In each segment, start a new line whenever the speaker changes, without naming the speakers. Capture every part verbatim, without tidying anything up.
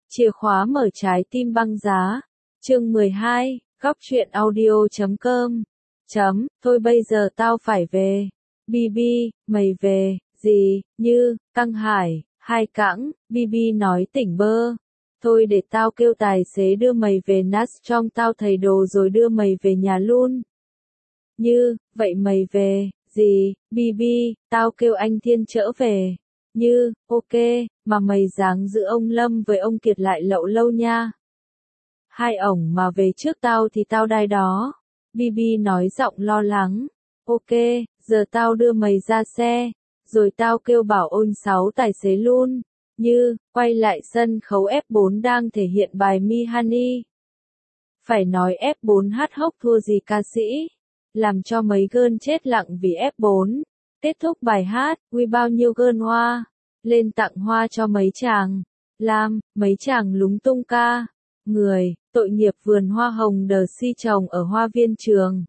Chìa khóa mở trái tim băng giá. Chương mười hai, góc truyện audio chấm com. Chấm, thôi bây giờ tao phải về. Bi Bi, mày về, gì, như, căng hải, hai cãng, Bi Bi nói tỉnh bơ. Thôi để tao kêu tài xế đưa mày về Nas trong tao thầy đồ rồi đưa mày về nhà luôn. Như, vậy mày về, gì, Bi Bi, tao kêu anh Thiên chở về. Như, ok, mà mày dáng giữ ông Lâm với ông Kiệt lại lậu lâu nha. Hai ổng mà về trước tao thì tao đai đó. Bi Bi nói giọng lo lắng. Ok, giờ tao đưa mày ra xe, rồi tao kêu bảo ôn sáu tài xế luôn. Như, quay lại sân khấu ép bốn đang thể hiện bài Mi Honey. Phải nói ép bốn hát hốc thua gì ca sĩ. Làm cho mấy girl chết lặng vì ép bốn. Kết thúc bài hát, quy bao nhiêu girl hoa. Lên tặng hoa cho mấy chàng. Làm, mấy chàng lúng tung ca. Người, tội nghiệp vườn hoa hồng đờ si trồng ở hoa viên trường.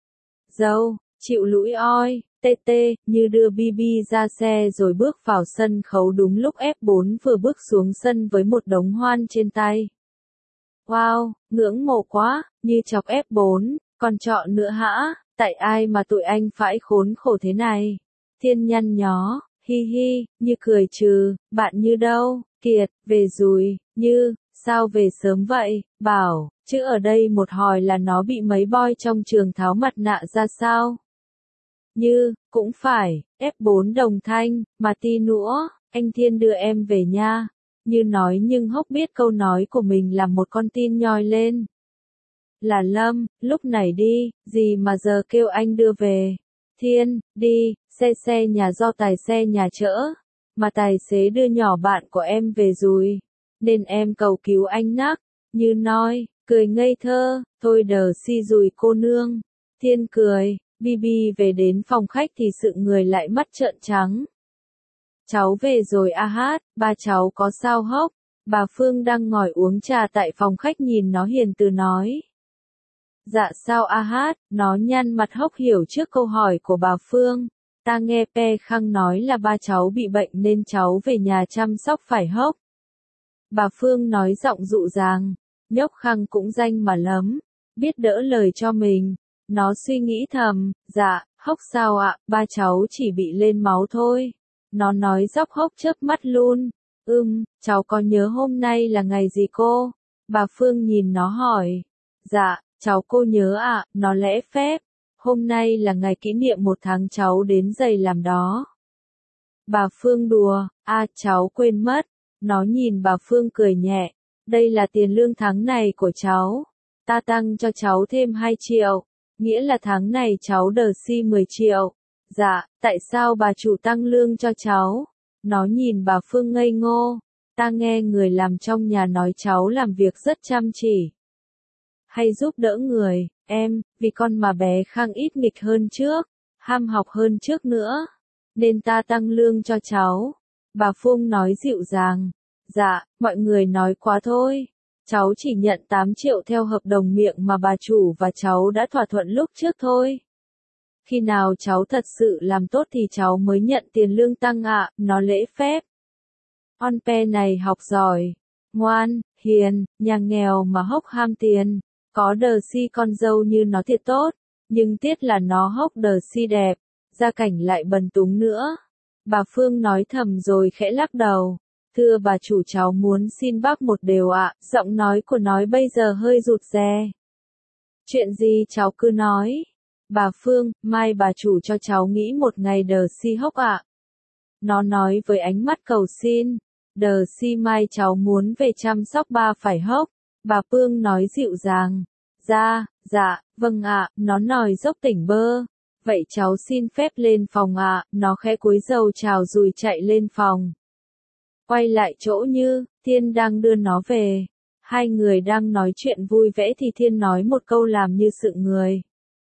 Dâu, chịu lũi oi, tê tê, như đưa Bi Bi ra xe rồi bước vào sân khấu đúng lúc ép bốn vừa bước xuống sân với một đống hoan trên tay. Wow, ngưỡng mộ quá, như chọc ép bốn, còn chọn nữa hả, tại ai mà tụi anh phải khốn khổ thế này. Thiên nhăn nhó, hi hi, như cười trừ, bạn Như đâu, Kiệt, về rồi, Như, sao về sớm vậy, bảo, chứ ở đây một hồi là nó bị mấy boy trong trường tháo mặt nạ ra sao. Như, cũng phải, ép bốn đồng thanh, mà tí nữa, anh Thiên đưa em về nha. Như nói nhưng hốc biết câu nói của mình làm một con tin nhoi lên. Là Lâm, lúc này đi, gì mà giờ kêu anh đưa về. Thiên, đi, xe xe nhà do tài xe nhà chở, mà tài xế đưa nhỏ bạn của em về rồi, nên em cầu cứu anh nắc. Như nói, cười ngây thơ, thôi đờ si rùi cô nương. Thiên cười, Bi Bi về đến phòng khách thì sự người lại mắt trợn trắng. Cháu về rồi a hát, ba cháu có sao hốc? Bà Phương đang ngồi uống trà tại phòng khách nhìn nó hiền từ nói. Dạ sao a hát, nó nhăn mặt hốc hiểu trước câu hỏi của bà Phương. Ta nghe Pe Khang nói là ba cháu bị bệnh nên cháu về nhà chăm sóc phải hốc. Bà Phương nói giọng dụ dàng, nhóc Khang cũng danh mà lắm, biết đỡ lời cho mình. Nó suy nghĩ thầm, dạ, hốc sao ạ, ba cháu chỉ bị lên máu thôi. Nó nói dóc hốc chớp mắt luôn. Ừm, cháu có nhớ hôm nay là ngày gì cô? Bà Phương nhìn nó hỏi. Dạ, cháu cô nhớ ạ, nó lễ phép. Hôm nay là ngày kỷ niệm một tháng cháu đến giày làm đó. Bà Phương đùa, à cháu quên mất. Nó nhìn bà Phương cười nhẹ. Đây là tiền lương tháng này của cháu. Ta tăng cho cháu thêm hai triệu. Nghĩa là tháng này cháu đờ si mười triệu. Dạ, tại sao bà chủ tăng lương cho cháu? Nó nhìn bà Phương ngây ngô. Ta nghe người làm trong nhà nói cháu làm việc rất chăm chỉ. Hay giúp đỡ người, em, vì con mà bé Khang ít nghịch hơn trước, ham học hơn trước nữa. Nên ta tăng lương cho cháu. Bà Phương nói dịu dàng. Dạ, mọi người nói quá thôi. Cháu chỉ nhận tám triệu theo hợp đồng miệng mà bà chủ và cháu đã thỏa thuận lúc trước thôi. Khi nào cháu thật sự làm tốt thì cháu mới nhận tiền lương tăng ạ, nó lễ phép. On Pe này học giỏi, ngoan, hiền, nhà nghèo mà hốc ham tiền, có đờ si con dâu như nó thiệt tốt, nhưng tiếc là nó hốc đờ si đẹp, gia cảnh lại bần túng nữa. Bà Phương nói thầm rồi khẽ lắc đầu. Thưa bà chủ cháu muốn xin bác một điều ạ, giọng nói của nó bây giờ hơi rụt rè. Chuyện gì cháu cứ nói. Bà Phương, mai bà chủ cho cháu nghĩ một ngày đờ si hốc ạ. Nó nói với ánh mắt cầu xin. Đờ si mai cháu muốn về chăm sóc ba phải hốc. Bà Phương nói dịu dàng. Dạ, dạ, vâng ạ, nó nói dốc tỉnh bơ. Vậy cháu xin phép lên phòng ạ, nó khẽ cúi đầu chào rồi chạy lên phòng. Quay lại chỗ Như, Thiên đang đưa nó về. Hai người đang nói chuyện vui vẻ thì Thiên nói một câu làm Như sững người.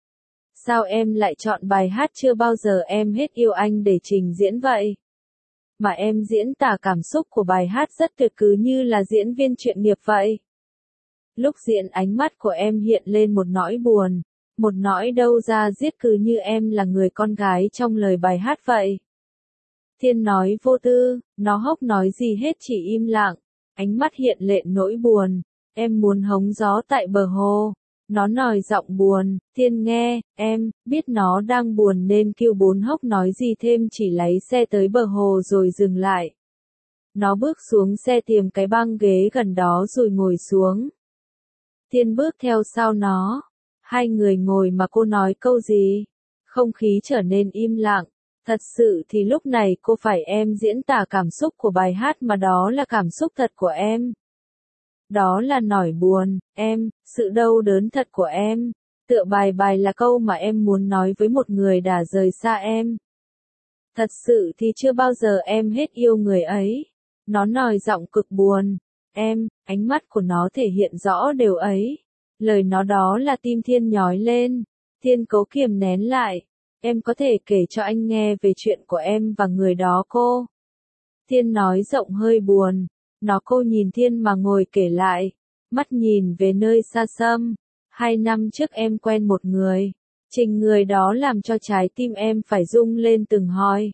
Sao em lại chọn bài hát chưa bao giờ em hết yêu anh để trình diễn vậy? Mà em diễn tả cảm xúc của bài hát rất tuyệt cứ như là diễn viên chuyên nghiệp vậy. Lúc diễn ánh mắt của em hiện lên một nỗi buồn, một nỗi đâu ra giết cứ như em là người con gái trong lời bài hát vậy. Thiên nói vô tư, nó hốc nói gì hết chỉ im lặng. ánh mắt hiện lệ nỗi buồn. Em muốn hóng gió tại bờ hồ. Nó nòi giọng buồn, Thiên nghe, em, biết nó đang buồn nên kêu bốn hốc nói gì thêm chỉ lái xe tới bờ hồ rồi dừng lại. Nó bước xuống xe tìm cái băng ghế gần đó rồi ngồi xuống. Thiên bước theo sau nó. Hai người ngồi mà cô nói câu gì? Không khí trở nên im lặng. Thật sự thì lúc này cô phải em diễn tả cảm xúc của bài hát mà đó là cảm xúc thật của em. Đó là nỗi buồn, em, sự đau đớn thật của em. Tựa bài bài là câu mà em muốn nói với một người đã rời xa em. Thật sự thì chưa bao giờ em hết yêu người ấy. Nó nói giọng cực buồn. Em, ánh mắt của nó thể hiện rõ điều ấy. Lời nó đó là tim Thiên nhói lên. Thiên cố kiềm nén lại. Em có thể kể cho anh nghe về chuyện của em và người đó cô. Thiên nói giọng hơi buồn. Nó cô nhìn Thiên mà ngồi kể lại. Mắt nhìn về nơi xa xăm. Hai năm trước em quen một người. Trình người đó làm cho trái tim em phải rung lên từng hồi.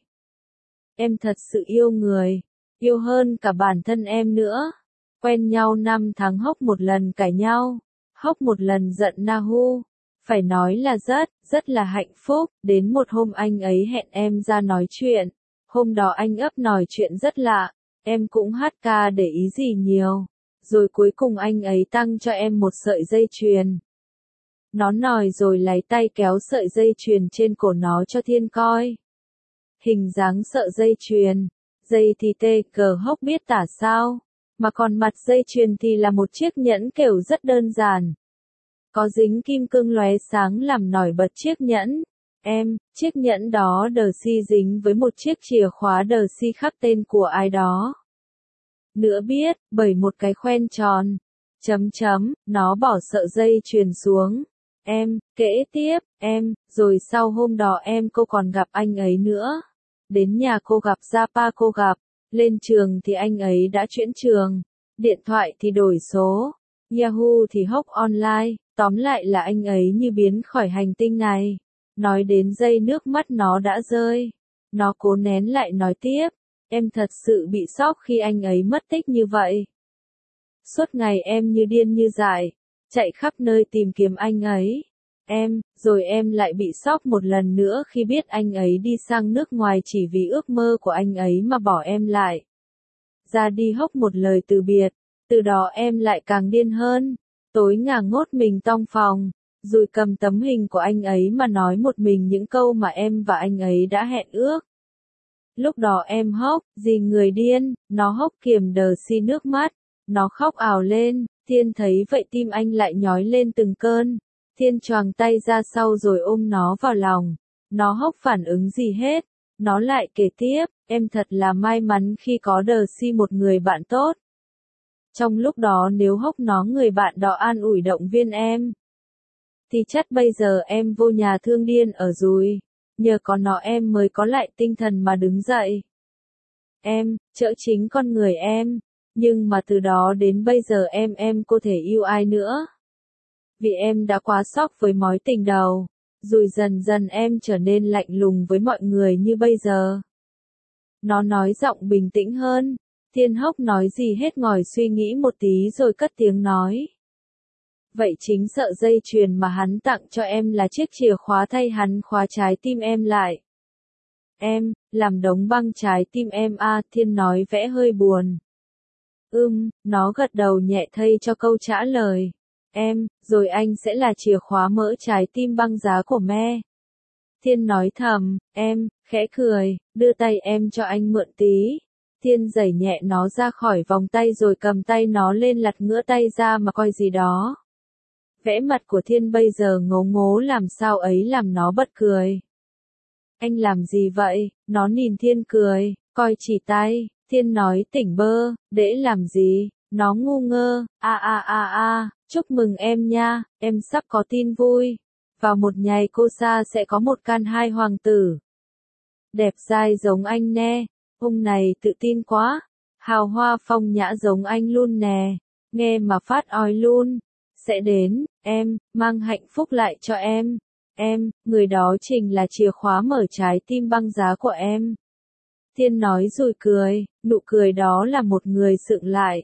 Em thật sự yêu người. Yêu hơn cả bản thân em nữa. Quen nhau năm tháng hốc một lần cãi nhau. Hốc một lần giận Nahu. Phải nói là rất, rất là hạnh phúc. Đến một hôm anh ấy hẹn em ra nói chuyện. Hôm đó anh ấp nói chuyện rất lạ. Em cũng hát ca để ý gì nhiều. Rồi cuối cùng anh ấy tăng cho em một sợi dây chuyền. Nó nói rồi lấy tay kéo sợi dây chuyền trên cổ nó cho Thiên coi. Hình dáng sợi dây chuyền. Dây thì tê cờ hốc biết tả sao. Mà còn mặt dây chuyền thì là một chiếc nhẫn kiểu rất đơn giản. Có dính kim cương lóe sáng làm nổi bật chiếc nhẫn. Em, chiếc nhẫn đó đờ si dính với một chiếc chìa khóa đờ si khắc tên của ai đó. Nữa biết, bởi một cái khoen tròn. Chấm chấm, nó bỏ sợi dây chuyền xuống. Em, kể tiếp, em, rồi sau hôm đó em cô còn gặp anh ấy nữa. Đến nhà cô gặp Japa cô gặp. Lên trường thì anh ấy đã chuyển trường. Điện thoại thì đổi số. Yahoo thì hốc online. Tóm lại là anh ấy như biến khỏi hành tinh này. Nói đến giây nước mắt nó đã rơi. Nó cố nén lại nói tiếp. Em thật sự bị sốc khi anh ấy mất tích như vậy. Suốt ngày em như điên như dại. Chạy khắp nơi tìm kiếm anh ấy. Em, rồi em lại bị sốc một lần nữa khi biết anh ấy đi sang nước ngoài chỉ vì ước mơ của anh ấy mà bỏ em lại. Ra đi hốc một lời từ biệt. Từ đó em lại càng điên hơn. Tối ngả ngốt mình tong phòng. Rồi cầm tấm hình của anh ấy mà nói một mình những câu mà em và anh ấy đã hẹn ước. Lúc đó em hốc, gì người điên, nó hốc kiềm đờ si nước mắt. Nó khóc ào lên, Thiên thấy vậy tim anh lại nhói lên từng cơn. Thiên choàng tay ra sau rồi ôm nó vào lòng. Nó hốc phản ứng gì hết. Nó lại kể tiếp, em thật là may mắn khi có đờ si một người bạn tốt. Trong lúc đó nếu hốc nó người bạn đó an ủi động viên em. Thì chắc bây giờ em vô nhà thương điên ở rồi. Nhờ có nó em mới có lại tinh thần mà đứng dậy. Em, chợ chính con người em. Nhưng mà từ đó đến bây giờ em em có thể yêu ai nữa. Vì em đã quá sốc với mối tình đầu. Rồi dần dần em trở nên lạnh lùng với mọi người như bây giờ. Nó nói giọng bình tĩnh hơn. Thiên hốc nói gì hết ngồi suy nghĩ một tí rồi cất tiếng nói. Vậy chính sợi dây chuyền mà hắn tặng cho em là chiếc chìa khóa thay hắn khóa trái tim em lại. Em, làm đống băng trái tim em à, Thiên nói vẽ hơi buồn. Ừm, nó gật đầu nhẹ thay cho câu trả lời. Em, rồi anh sẽ là chìa khóa mở trái tim băng giá của me. Thiên nói thầm, em, khẽ cười, đưa tay em cho anh mượn tí. Thiên giẩy nhẹ nó ra khỏi vòng tay rồi cầm tay nó lên lật ngửa tay ra mà coi gì đó. Vẽ mặt của Thiên bây giờ ngố ngố làm sao ấy làm nó bật cười. Anh làm gì vậy? Nó nhìn Thiên cười, coi chỉ tay. Thiên nói tỉnh bơ, để làm gì? Nó ngu ngơ, a a a a, chúc mừng em nha, em sắp có tin vui. Vào một ngày cô Sa sẽ có một can hai hoàng tử. Đẹp dai giống anh nè, ông này tự tin quá. Hào hoa phong nhã giống anh luôn nè, nghe mà phát oi luôn. Sẽ đến, em, mang hạnh phúc lại cho em. Em, người đó chính là chìa khóa mở trái tim băng giá của em. Thiên nói rồi cười, nụ cười đó là một người sượng lại.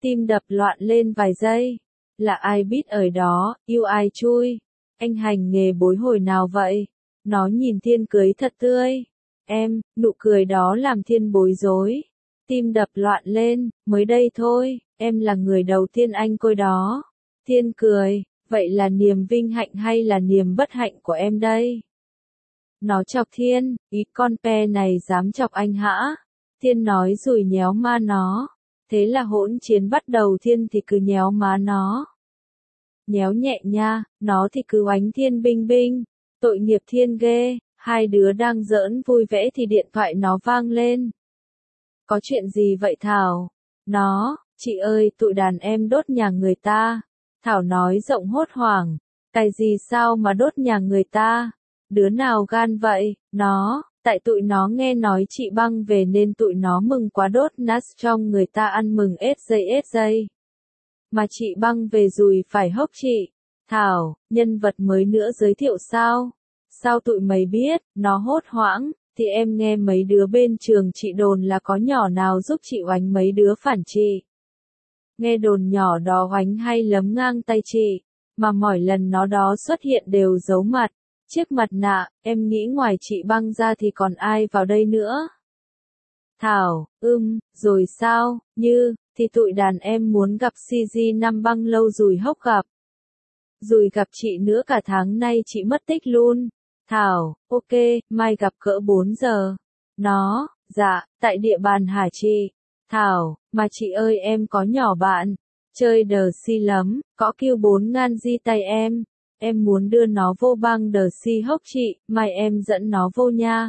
Tim đập loạn lên vài giây. Là ai biết ở đó, yêu ai chui. Anh hành nghề bối hồi nào vậy? Nó nhìn Thiên cười thật tươi. Em, nụ cười đó làm Thiên bối rối. Tim đập loạn lên, mới đây thôi, em là người đầu tiên anh coi đó. Thiên cười, vậy là niềm vinh hạnh hay là niềm bất hạnh của em đây? Nó chọc Thiên, ý con pe này dám chọc anh hả? Thiên nói rồi nhéo ma nó. Thế là hỗn chiến bắt đầu. Thiên thì cứ nhéo má nó. Nhéo nhẹ nha, nó thì cứ oánh Thiên binh binh. Tội nghiệp Thiên ghê, hai đứa đang giỡn vui vẻ thì điện thoại nó vang lên. Có chuyện gì vậy Thảo? Nó, chị ơi tụi đàn em đốt nhà người ta. Thảo nói giọng hốt hoảng. Cái gì sao mà đốt nhà người ta? Đứa nào gan vậy? Nó, tại tụi nó nghe nói chị Băng về nên tụi nó mừng quá đốt nát trong người ta ăn mừng ết dây ết dây. Mà chị Băng về rồi phải hốc chị. Thảo, nhân vật mới nữa giới thiệu sao? Sao tụi mày biết? Nó hốt hoảng. Thì em nghe mấy đứa bên trường chị đồn là có nhỏ nào giúp chị oánh mấy đứa phản chị. Nghe đồn nhỏ đó oánh hay lấm ngang tay chị, mà mỗi lần nó đó xuất hiện đều giấu mặt, chiếc mặt nạ, em nghĩ ngoài chị Băng ra thì còn ai vào đây nữa? Thảo, ưm, rồi sao, như, thì tụi đàn em muốn gặp xê giê năm Băng lâu rồi hốc gặp. Rồi gặp chị nữa cả tháng nay chị mất tích luôn. Thảo, ok, mai gặp cỡ bốn giờ. Nó, dạ, tại địa bàn hả chị? Thảo, mà chị ơi em có nhỏ bạn, chơi đờ si lắm, có kêu bốn ngàn di tay em. Em muốn đưa nó vô băng đờ si hốc chị, mai em dẫn nó vô nha.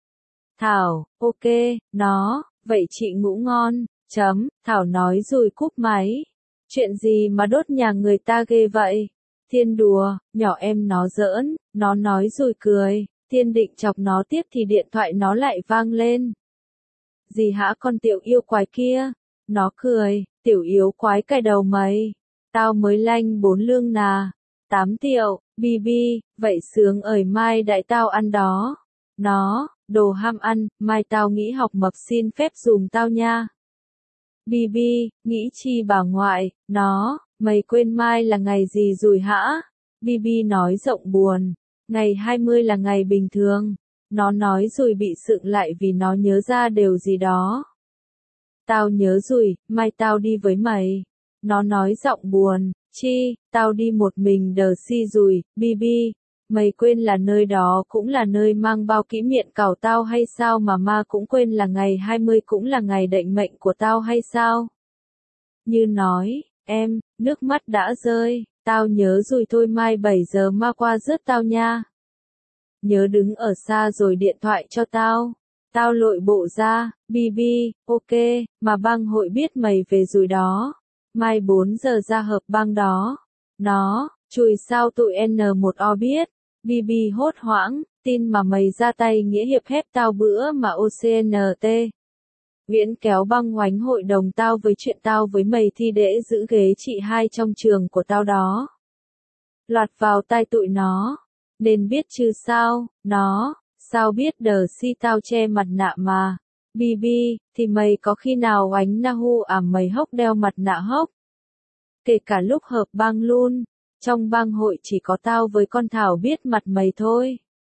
Thảo, ok, nó, vậy chị ngủ ngon, chấm, Thảo nói rồi cúp máy. Chuyện gì mà đốt nhà người ta ghê vậy? Thiên đùa, nhỏ em nó giỡn, nó nói rồi cười, Thiên định chọc nó tiếp thì điện thoại nó lại vang lên. Gì hả con tiểu yêu quái kia? Nó cười, tiểu yếu quái cài đầu mày. Tao mới lanh bốn lương nà. Tám triệu, bi bi, vậy sướng ởi mai đại tao ăn đó. Nó, đồ ham ăn, mai tao nghĩ học mập xin phép dùm tao nha. Bi bi, nghĩ chi bà ngoại, nó, mày quên mai là ngày gì rồi hả? Bi bi nói giọng buồn, ngày hai mươi là ngày bình thường. Nó nói rồi bị sượng lại vì nó nhớ ra điều gì đó. Tao nhớ rồi, mai tao đi với mày. Nó nói giọng buồn, chi, tao đi một mình đờ si rồi, bi bi. Mày quên là nơi đó cũng là nơi mang bao kỷ niệm cào tao hay sao mà ma cũng quên là ngày hai mươi cũng là ngày định mệnh của tao hay sao? Như nói, em, nước mắt đã rơi, tao nhớ rồi thôi mai bảy giờ ma qua rước tao nha. Nhớ đứng ở xa rồi điện thoại cho tao. Tao lội bộ ra, bi bi, ok, mà băng hội biết mày về rồi đó. Mai bốn giờ ra hợp băng đó. Nó, chùi sao tụi N một O biết. Bi bi hốt hoảng, tin mà mày ra tay nghĩa hiệp hép tao bữa mà o xê en tê. Viễn kéo băng hoánh hội đồng tao với chuyện tao với mày thi để giữ ghế chị hai trong trường của tao đó. Loạt vào tai tụi nó. Nên biết chứ sao, nó, sao biết đờ si tao che mặt nạ mà. Bi bi, thì mày có khi nào oánh na hu à mày hốc đeo mặt nạ hốc. Kể cả lúc hợp băng luôn, trong băng hội chỉ có tao với con Thảo biết mặt mày thôi.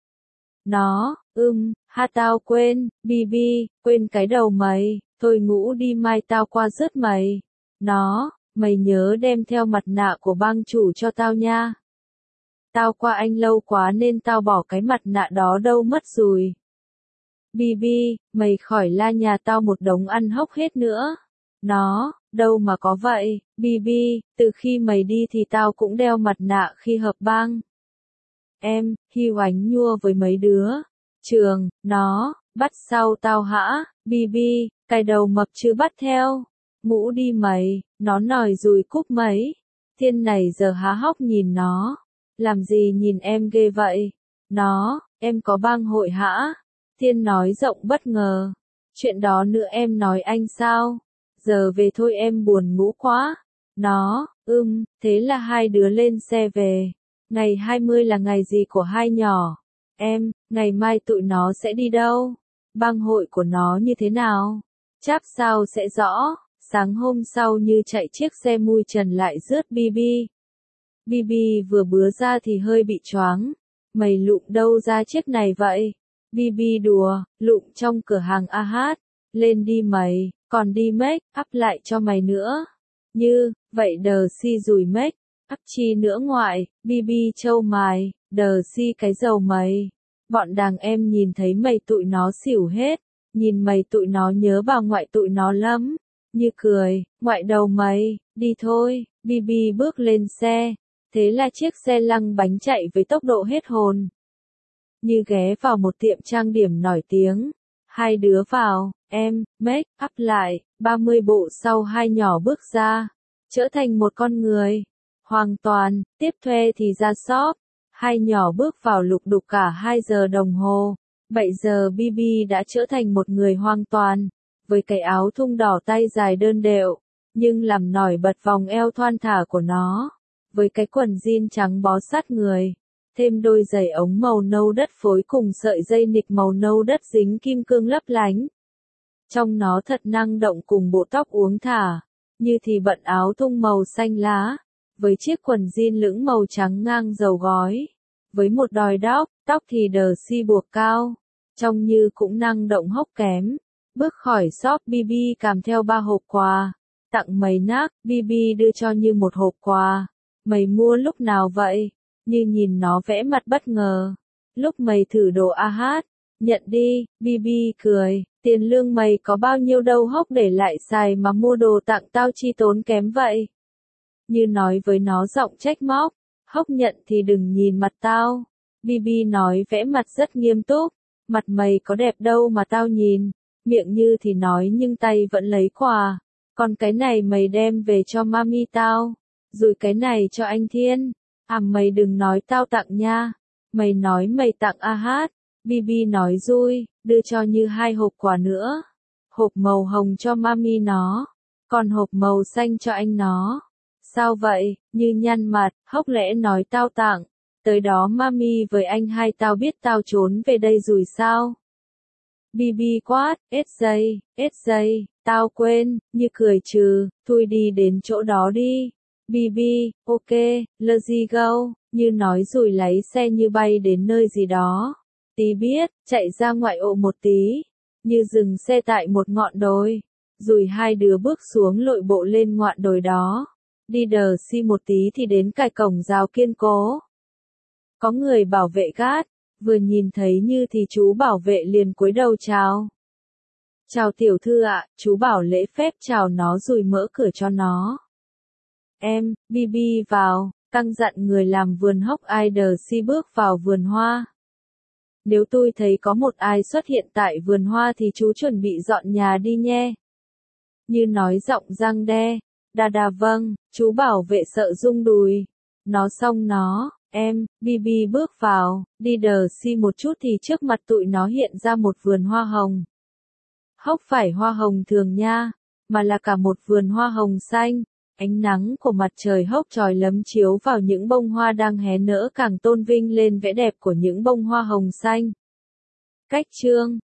Nó, ưm, ha tao quên, bi bi, quên cái đầu mày, thôi ngủ đi mai tao qua rước mày. Nó, mày nhớ đem theo mặt nạ của băng chủ cho tao nha. Tao qua anh lâu quá nên tao bỏ cái mặt nạ đó đâu mất rồi. Bi bi, mày khỏi la nhà tao một đống ăn hốc hết nữa. Nó, đâu mà có vậy, bi bi, từ khi mày đi thì tao cũng đeo mặt nạ khi hợp bang. Em, hi oánh nhua với mấy đứa. Trường, nó, bắt sau tao hả, bi bi, cái đầu mập chưa bắt theo. Ngủ đi mày, nó nòi rồi cúp mấy. Thiên này giờ há hốc nhìn nó. Làm gì nhìn em ghê vậy? Nó, em có bang hội hả? Thiên nói rộng bất ngờ. Chuyện đó nữa em nói anh sao? Giờ về thôi em buồn ngủ quá. Nó, ưm, thế là hai đứa lên xe về. Ngày hai mươi là ngày gì của hai nhỏ? Em, ngày mai tụi nó sẽ đi đâu? Bang hội của nó như thế nào? Chắc sao sẽ rõ. Sáng hôm sau như chạy chiếc xe mui trần lại rước Bibi. Bibi vừa bứa ra thì hơi bị choáng. Mày lụm đâu ra chiếc này vậy? Bibi đùa, lụm trong cửa hàng a hát. Lên đi mày, còn đi make up lại cho mày nữa. Như, vậy đờ si rủi make up chi nữa ngoại, Bibi trâu mài, đờ si cái dầu mày. Bọn đàn em nhìn thấy mày tụi nó xỉu hết, nhìn mày tụi nó nhớ bà ngoại tụi nó lắm. Như cười, ngoại đầu mày, đi thôi, Bibi bước lên xe. Thế là chiếc xe lăng bánh chạy với tốc độ hết hồn. Như ghé vào một tiệm trang điểm nổi tiếng. Hai đứa vào, em, make up lại, ba mươi bộ sau hai nhỏ bước ra. Trở thành một con người. Hoàn toàn, tiếp thuê thì ra shop. Hai nhỏ bước vào lục đục cả hai giờ đồng hồ. Bây giờ Bibi đã trở thành một người hoàn toàn. Với cái áo thun đỏ tay dài đơn đều. Nhưng làm nổi bật vòng eo thon thả của nó. Với cái quần jean trắng bó sát người, thêm đôi giày ống màu nâu đất phối cùng sợi dây nịt màu nâu đất dính kim cương lấp lánh. Trong nó thật năng động cùng bộ tóc uốn thả, như thì bận áo thun màu xanh lá, với chiếc quần jean lưỡng màu trắng ngang dầu gói, với một đòi đóc, tóc thì đờ si buộc cao, trông như cũng năng động hốc kém. Bước khỏi shop Bibi cầm theo ba hộp quà, tặng mày nác, Bibi đưa cho Như một hộp quà. Mày mua lúc nào vậy? Như nhìn nó vẽ mặt bất ngờ. Lúc mày thử đồ a hát, nhận đi, Bibi cười, tiền lương mày có bao nhiêu đâu hốc để lại xài mà mua đồ tặng tao chi tốn kém vậy. Như nói với nó giọng trách móc, hốc nhận thì đừng nhìn mặt tao. Bibi nói vẽ mặt rất nghiêm túc, mặt mày có đẹp đâu mà tao nhìn, miệng Như thì nói nhưng tay vẫn lấy quà, còn cái này mày đem về cho mami tao. Rồi cái này cho anh Thiên. À mày đừng nói tao tặng nha. Mày nói mày tặng a hát. Bibi nói vui, đưa cho Như hai hộp quà nữa. Hộp màu hồng cho mami nó. Còn hộp màu xanh cho anh nó. Sao vậy? Như nhăn mặt, hốc lẽ nói tao tặng. Tới đó mami với anh hai tao biết tao trốn về đây rồi sao? Bibi quát, ết giây, ết giây, tao quên, Như cười trừ, thôi đi đến chỗ đó đi. Bibi, ok, let's go, Như nói rồi lấy xe Như bay đến nơi gì đó. Tí biết, chạy ra ngoại ô một tí. Như dừng xe tại một ngọn đồi. Rồi hai đứa bước xuống lội bộ lên ngọn đồi đó. Đi đờ si một tí thì đến cài cổng rào kiên cố. Có người bảo vệ gác, vừa nhìn thấy Như thì chú bảo vệ liền cúi đầu chào. Chào tiểu thư ạ, chú bảo lễ phép chào nó rồi mở cửa cho nó. Em, Bibi vào, căng dặn người làm vườn hốc ai đờ si bước vào vườn hoa. Nếu tôi thấy có một ai xuất hiện tại vườn hoa thì chú chuẩn bị dọn nhà đi nhé. Như nói giọng răng đe, đà đà vâng, chú bảo vệ sợ rung đùi. Nó xong nó, em, Bibi bước vào, đi đờ si một chút thì trước mặt tụi nó hiện ra một vườn hoa hồng. Hốc phải hoa hồng thường nha, mà là cả một vườn hoa hồng xanh. Ánh nắng của mặt trời hốc chói lấm chiếu vào những bông hoa đang hé nở càng tôn vinh lên vẻ đẹp của những bông hoa hồng xanh. Cách chương